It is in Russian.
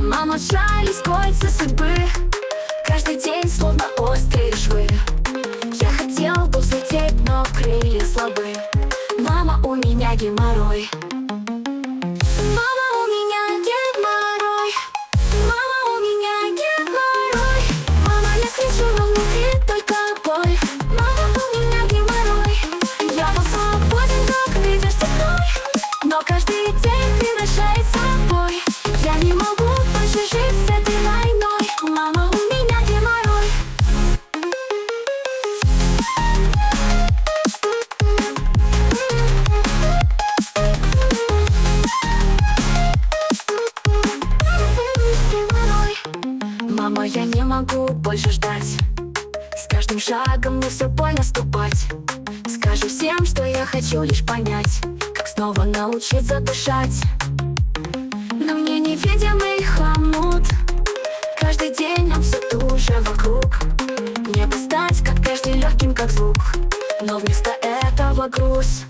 Мама, сжались кольца судьбы, каждый день словно острые швы. Я хотел бы взлететь, но крылья слабы. Мама, у меня геморрой. Мама, у меня геморрой. Мама, у меня геморрой. Мама, я кричу, но внутри только боль. Мама, у меня геморрой. Я был свободен, как ветер степной, но каждый день превращается в бой. Я не могу больше жить с этой войной. Мама, у меня геморрой. Мама, я не могу больше ждать. С каждым шагом мне все больно ступать. Скажу всем, что я хочу лишь понять, как снова научиться дышать. Но мне невидимый хомут, каждый день он все туже вокруг. Мне бы стать, как прежде, легким, как звук, но вместо этого груз.